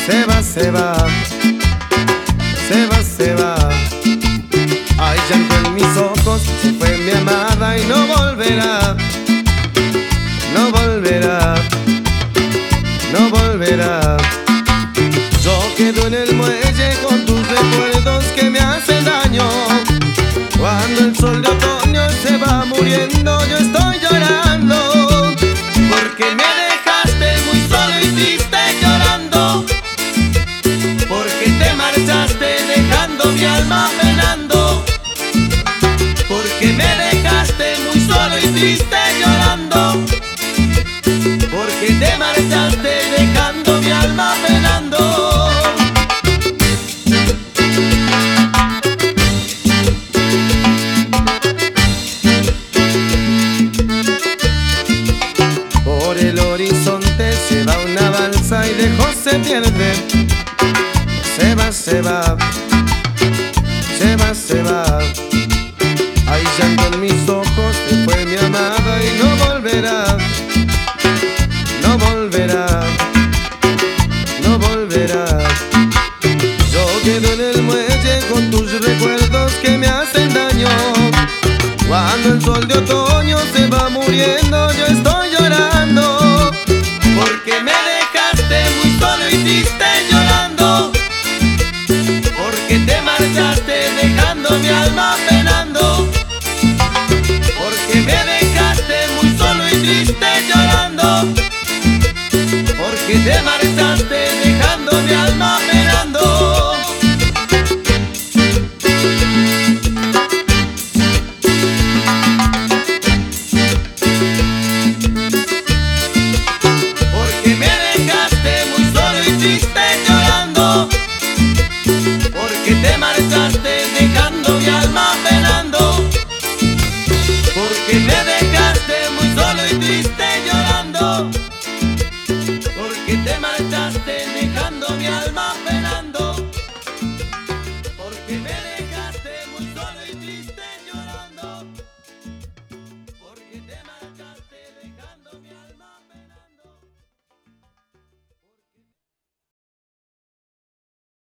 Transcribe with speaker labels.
Speaker 1: Se va, se va, se va, se va. Hay llanto en mis ojos, se fue mi amada y no volverá. No volverá, no volverá. Yo quedo en el muelle con tus recuerdos que me hacen daño. Cuando el sol de otoño se va muriendo, yo estoy llorando, porque me dejaste muy solo y triste llorando, porque te marchaste dejando mi alma penando, porque me dejaste muy solo y triste llorando, porque te marchaste dejando mi alma penando. Por el horizonte se va una balsa y lejos se pierde. Se va, se va, se va, se va. Hay llanto en mis ojos, se fue mi amada y no volverá. No volverá, no volverá. Yo quedo en el muelle con tus recuerdos que me hacen daño. Cuando el sol de otoño se va muriendo, yo estoy llorando, porque me dejaste muy solo y triste llorando, porque te marchaste dejando mi alma penando, porque me dejaste muy solo y triste llorando, porque te marchaste dejando mi alma penando. Porque me dejaste muy solo y triste llorando, porque te marchaste dejando mi alma penando, porque me